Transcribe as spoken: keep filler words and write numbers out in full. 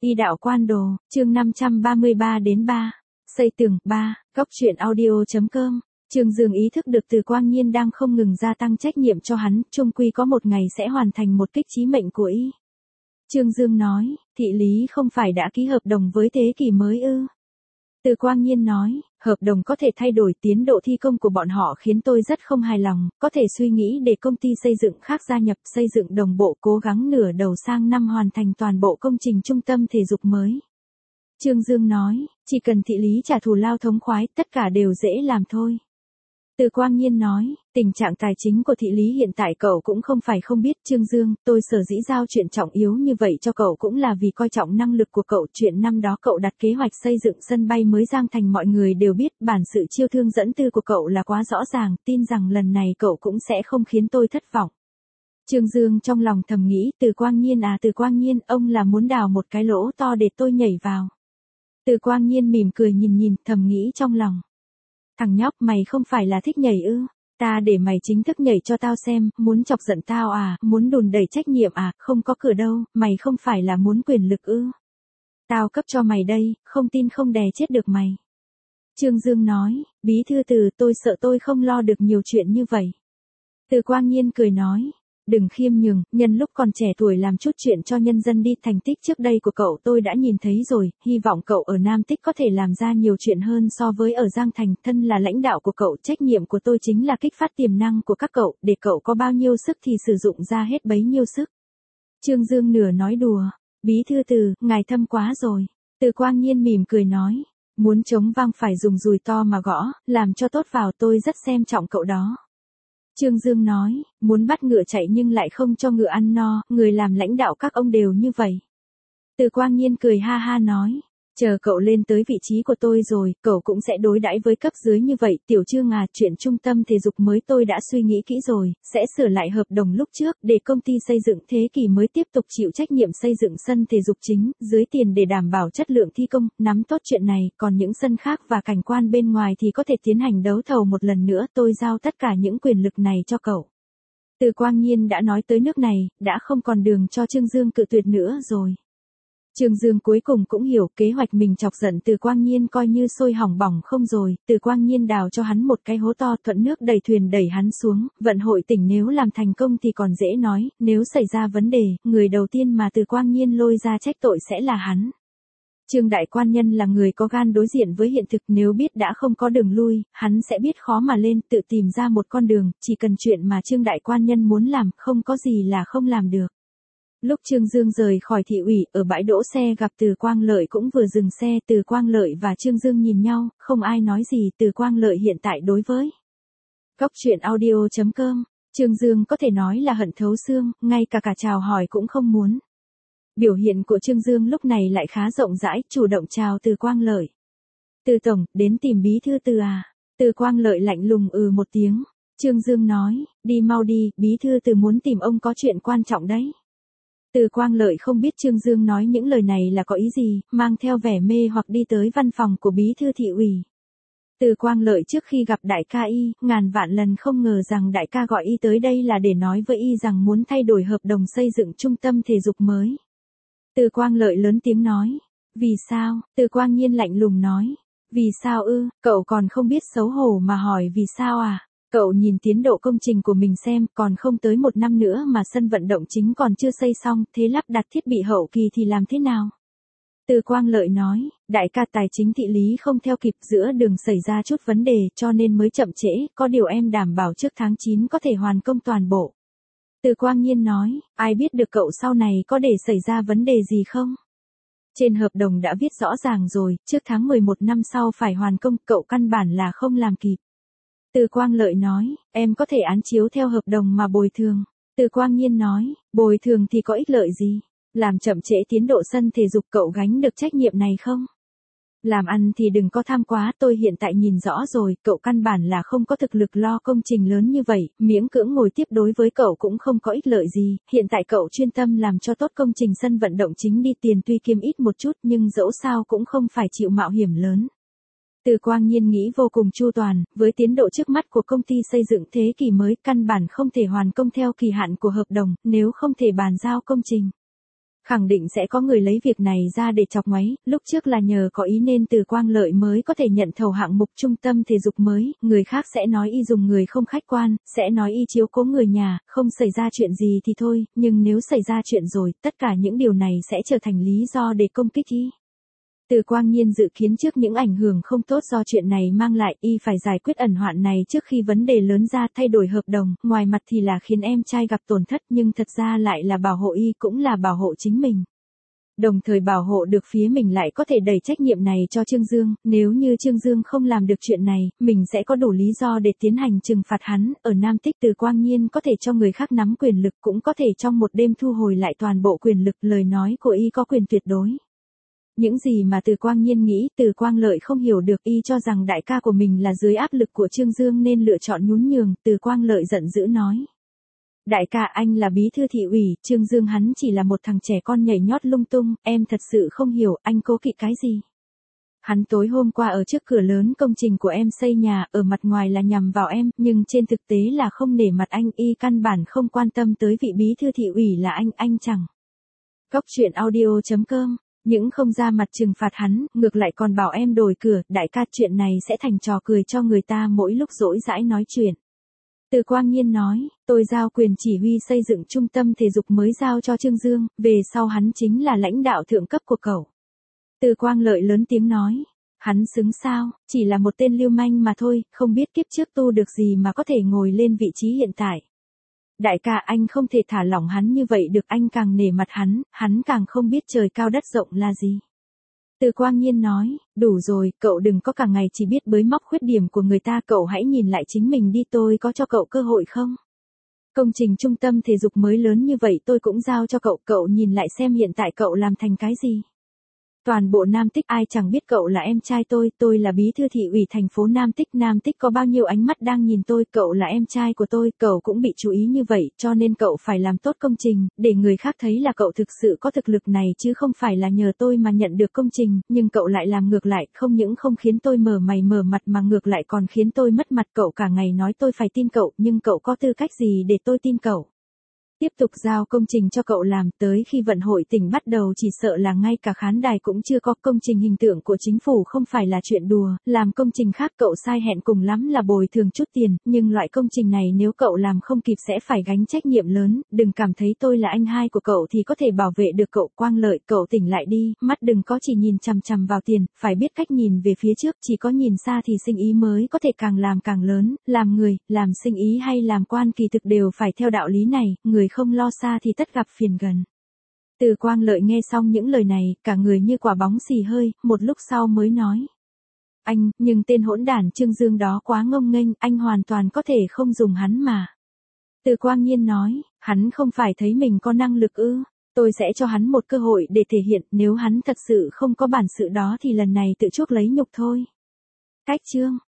Y đạo quan đồ, chương năm trăm ba mươi ba đến ba. Xây tường, ba, góc truyện audio.com. Trương Dương ý thức được Từ Quang Nhiên đang không ngừng gia tăng trách nhiệm cho hắn, chung quy có một ngày sẽ hoàn thành một kích chí mệnh của y. Trương Dương nói, thị lý không phải đã ký hợp đồng với Thế Kỷ mới ư? Từ Quang Nhiên nói, hợp đồng có thể thay đổi, tiến độ thi công của bọn họ khiến tôi rất không hài lòng, có thể suy nghĩ để công ty xây dựng khác gia nhập xây dựng đồng bộ, cố gắng nửa đầu sang năm hoàn thành toàn bộ công trình trung tâm thể dục mới. Trương Dương nói, chỉ cần thị lý trả thù lao thống khoái, tất cả đều dễ làm thôi. Từ Quang Nhiên nói, tình trạng tài chính của thị lý hiện tại cậu cũng không phải không biết. Trương Dương, tôi sở dĩ giao chuyện trọng yếu như vậy cho cậu cũng là vì coi trọng năng lực của cậu. Chuyện năm đó cậu đặt kế hoạch xây dựng sân bay mới Giang Thành mọi người đều biết, bản sự chiêu thương dẫn tư của cậu là quá rõ ràng, tin rằng lần này cậu cũng sẽ không khiến tôi thất vọng. Trương Dương trong lòng thầm nghĩ, Từ Quang Nhiên à Từ Quang Nhiên, ông là muốn đào một cái lỗ to để tôi nhảy vào. Từ Quang Nhiên mỉm cười nhìn nhìn, thầm nghĩ trong lòng. Thằng nhóc, mày không phải là thích nhảy ư? Ta để mày chính thức nhảy cho tao xem, muốn chọc giận tao à, muốn đùn đẩy trách nhiệm à, không có cửa đâu, mày không phải là muốn quyền lực ư? Tao cấp cho mày đây, không tin không đè chết được mày. Trương Dương nói, bí thư Từ, tôi sợ tôi không lo được nhiều chuyện như vậy. Từ Quang Nhiên cười nói, đừng khiêm nhường, nhân lúc còn trẻ tuổi làm chút chuyện cho nhân dân đi. Thành tích trước đây của cậu tôi đã nhìn thấy rồi, hy vọng cậu ở Nam Tích có thể làm ra nhiều chuyện hơn so với ở Giang Thành. Thân là lãnh đạo của cậu, trách nhiệm của tôi chính là kích phát tiềm năng của các cậu, để cậu có bao nhiêu sức thì sử dụng ra hết bấy nhiêu sức. Trương Dương nửa nói đùa, bí thư Từ, ngài thâm quá rồi. Từ Quang Nhiên mỉm cười nói, muốn chống vang phải dùng dùi to mà gõ, làm cho tốt vào, tôi rất xem trọng cậu đó. Trương Dương nói, muốn bắt ngựa chạy nhưng lại không cho ngựa ăn no, người làm lãnh đạo các ông đều như vậy. Từ Quang Nhiên cười ha ha nói, chờ cậu lên tới vị trí của tôi rồi, cậu cũng sẽ đối đãi với cấp dưới như vậy. Tiểu Trương à, chuyện trung tâm thể dục mới tôi đã suy nghĩ kỹ rồi, sẽ sửa lại hợp đồng lúc trước, để công ty xây dựng Thế Kỷ mới tiếp tục chịu trách nhiệm xây dựng sân thể dục chính, dưới tiền để đảm bảo chất lượng thi công, nắm tốt chuyện này, còn những sân khác và cảnh quan bên ngoài thì có thể tiến hành đấu thầu một lần nữa, tôi giao tất cả những quyền lực này cho cậu. Từ Quang Nhiên đã nói tới nước này, đã không còn đường cho Trương Dương cự tuyệt nữa rồi. Trương Dương cuối cùng cũng hiểu kế hoạch mình chọc giận Từ Quang Nhiên coi như sôi hỏng bỏng không rồi. Từ Quang Nhiên đào cho hắn một cái hố to, thuận nước đẩy thuyền đẩy hắn xuống. Vận hội tỉnh nếu làm thành công thì còn dễ nói, nếu xảy ra vấn đề, người đầu tiên mà Từ Quang Nhiên lôi ra trách tội sẽ là hắn. Trương Đại Quan Nhân là người có gan đối diện với hiện thực, nếu biết đã không có đường lui, hắn sẽ biết khó mà lên, tự tìm ra một con đường. Chỉ cần chuyện mà Trương Đại Quan Nhân muốn làm, không có gì là không làm được. Lúc Trương Dương rời khỏi thị ủy, ở bãi đỗ xe gặp Từ Quang Lợi cũng vừa dừng xe. Từ Quang Lợi và Trương Dương nhìn nhau, không ai nói gì. Từ Quang Lợi hiện tại đối với góc truyện audio.com, Trương Dương có thể nói là hận thấu xương, ngay cả cả chào hỏi cũng không muốn. Biểu hiện của Trương Dương lúc này lại khá rộng rãi, chủ động chào Từ Quang Lợi. Từ Tổng, đến tìm bí thư Từ à? Từ Quang Lợi lạnh lùng ừ một tiếng. Trương Dương nói, đi mau đi, bí thư Từ muốn tìm ông có chuyện quan trọng đấy. Từ Quang Lợi không biết Trương Dương nói những lời này là có ý gì, mang theo vẻ mê hoặc đi tới văn phòng của bí thư thị ủy. Từ Quang Lợi trước khi gặp đại ca y, ngàn vạn lần không ngờ rằng đại ca gọi y tới đây là để nói với y rằng muốn thay đổi hợp đồng xây dựng trung tâm thể dục mới. Từ Quang Lợi lớn tiếng nói, vì sao? Từ Quang Nhiên lạnh lùng nói, vì sao ư, cậu còn không biết xấu hổ mà hỏi vì sao à? Cậu nhìn tiến độ công trình của mình xem, còn không tới một năm nữa mà sân vận động chính còn chưa xây xong, thế lắp đặt thiết bị hậu kỳ thì làm thế nào? Từ Quang Lợi nói, đại ca tài chính thị lý không theo kịp, giữa đường xảy ra chút vấn đề cho nên mới chậm trễ, có điều em đảm bảo trước tháng chín có thể hoàn công toàn bộ. Từ Quang Nhiên nói, ai biết được cậu sau này có để xảy ra vấn đề gì không? Trên hợp đồng đã viết rõ ràng rồi, trước tháng mười một năm sau phải hoàn công, cậu căn bản là không làm kịp. Từ Quang Lợi nói, em có thể án chiếu theo hợp đồng mà bồi thường. Từ Quang Nhiên nói, bồi thường thì có ích lợi gì? Làm chậm trễ tiến độ sân thể dục cậu gánh được trách nhiệm này không? Làm ăn thì đừng có tham quá, tôi hiện tại nhìn rõ rồi, cậu căn bản là không có thực lực lo công trình lớn như vậy, miễn cưỡng ngồi tiếp đối với cậu cũng không có ích lợi gì, hiện tại cậu chuyên tâm làm cho tốt công trình sân vận động chính đi, tiền tuy kiêm ít một chút nhưng dẫu sao cũng không phải chịu mạo hiểm lớn. Từ Quang Nhiên nghĩ vô cùng chu toàn, với tiến độ trước mắt của công ty xây dựng Thế Kỷ mới, căn bản không thể hoàn công theo kỳ hạn của hợp đồng, nếu không thể bàn giao công trình. Khẳng định sẽ có người lấy việc này ra để chọc ngoáy, lúc trước là nhờ có ý nên Từ Quang Lợi mới có thể nhận thầu hạng mục trung tâm thể dục mới, người khác sẽ nói y dùng người không khách quan, sẽ nói y chiếu cố người nhà, không xảy ra chuyện gì thì thôi, nhưng nếu xảy ra chuyện rồi, tất cả những điều này sẽ trở thành lý do để công kích y. Từ Quang Nhiên dự kiến trước những ảnh hưởng không tốt do chuyện này mang lại, y phải giải quyết ẩn hoạn này trước khi vấn đề lớn ra, thay đổi hợp đồng, ngoài mặt thì là khiến em trai gặp tổn thất nhưng thật ra lại là bảo hộ y cũng là bảo hộ chính mình. Đồng thời bảo hộ được phía mình lại có thể đẩy trách nhiệm này cho Trương Dương, nếu như Trương Dương không làm được chuyện này, mình sẽ có đủ lý do để tiến hành trừng phạt hắn, ở Nam Tích Từ Quang Nhiên có thể cho người khác nắm quyền lực cũng có thể trong một đêm thu hồi lại toàn bộ quyền lực, lời nói của y có quyền tuyệt đối. Những gì mà Từ Quang Nhiên nghĩ, Từ Quang Lợi không hiểu được, y cho rằng đại ca của mình là dưới áp lực của Trương Dương nên lựa chọn nhún nhường, Từ Quang Lợi giận dữ nói. Đại ca, anh là bí thư thị ủy, Trương Dương hắn chỉ là một thằng trẻ con nhảy nhót lung tung, em thật sự không hiểu, anh cố kỵ cái gì. Hắn tối hôm qua ở trước cửa lớn công trình của em xây nhà, ở mặt ngoài là nhằm vào em, nhưng trên thực tế là không nể mặt anh, y căn bản không quan tâm tới vị bí thư thị ủy là anh, anh chẳng. Góc truyện audio chấm com. Những không ra mặt trừng phạt hắn, ngược lại còn bảo em đổi cửa, đại ca, chuyện này sẽ thành trò cười cho người ta mỗi lúc dỗi dãi nói chuyện. Từ Quang Nhiên nói, tôi giao quyền chỉ huy xây dựng trung tâm thể dục mới giao cho Trương Dương, về sau hắn chính là lãnh đạo thượng cấp của cậu. Từ Quang Lợi lớn tiếng nói, hắn xứng sao, chỉ là một tên lưu manh mà thôi, không biết kiếp trước tu được gì mà có thể ngồi lên vị trí hiện tại. Đại ca, anh không thể thả lỏng hắn như vậy được, anh càng nể mặt hắn, hắn càng không biết trời cao đất rộng là gì. Từ Quang Nhiên nói, đủ rồi, cậu đừng có cả ngày chỉ biết bới móc khuyết điểm của người ta, cậu hãy nhìn lại chính mình đi, tôi có cho cậu cơ hội không? Công trình trung tâm thể dục mới lớn như vậy tôi cũng giao cho cậu, cậu nhìn lại xem hiện tại cậu làm thành cái gì. Toàn bộ Nam Tích ai chẳng biết cậu là em trai tôi, tôi là bí thư thị ủy thành phố Nam Tích, Nam Tích có bao nhiêu ánh mắt đang nhìn tôi, cậu là em trai của tôi, cậu cũng bị chú ý như vậy, cho nên cậu phải làm tốt công trình, để người khác thấy là cậu thực sự có thực lực này chứ không phải là nhờ tôi mà nhận được công trình, nhưng cậu lại làm ngược lại, không những không khiến tôi mở mày mở mặt mà ngược lại còn khiến tôi mất mặt, cậu cả ngày nói tôi phải tin cậu, nhưng cậu có tư cách gì để tôi tin cậu? Tiếp tục giao công trình cho cậu làm, tới khi vận hội tỉnh bắt đầu chỉ sợ là ngay cả khán đài cũng chưa có, công trình hình tượng của chính phủ không phải là chuyện đùa, làm công trình khác cậu sai hẹn cùng lắm là bồi thường chút tiền, nhưng loại công trình này nếu cậu làm không kịp sẽ phải gánh trách nhiệm lớn, đừng cảm thấy tôi là anh hai của cậu thì có thể bảo vệ được cậu. Quang Lợi, cậu tỉnh lại đi, mắt đừng có chỉ nhìn chằm chằm vào tiền, phải biết cách nhìn về phía trước, chỉ có nhìn xa thì sinh ý mới có thể càng làm càng lớn, làm người, làm sinh ý hay làm quan kỳ thực đều phải theo đạo lý này, người không lo xa thì tất gặp phiền gần. Từ Quang Lợi nghe xong những lời này, cả người như quả bóng xì hơi, một lúc sau mới nói. Anh, nhưng tên hỗn đản Trương Dương đó quá ngông nghênh, anh hoàn toàn có thể không dùng hắn mà. Từ Quang Nhiên nói, hắn không phải thấy mình có năng lực ư, tôi sẽ cho hắn một cơ hội để thể hiện, nếu hắn thật sự không có bản sự đó thì lần này tự chuốc lấy nhục thôi. Cách chương.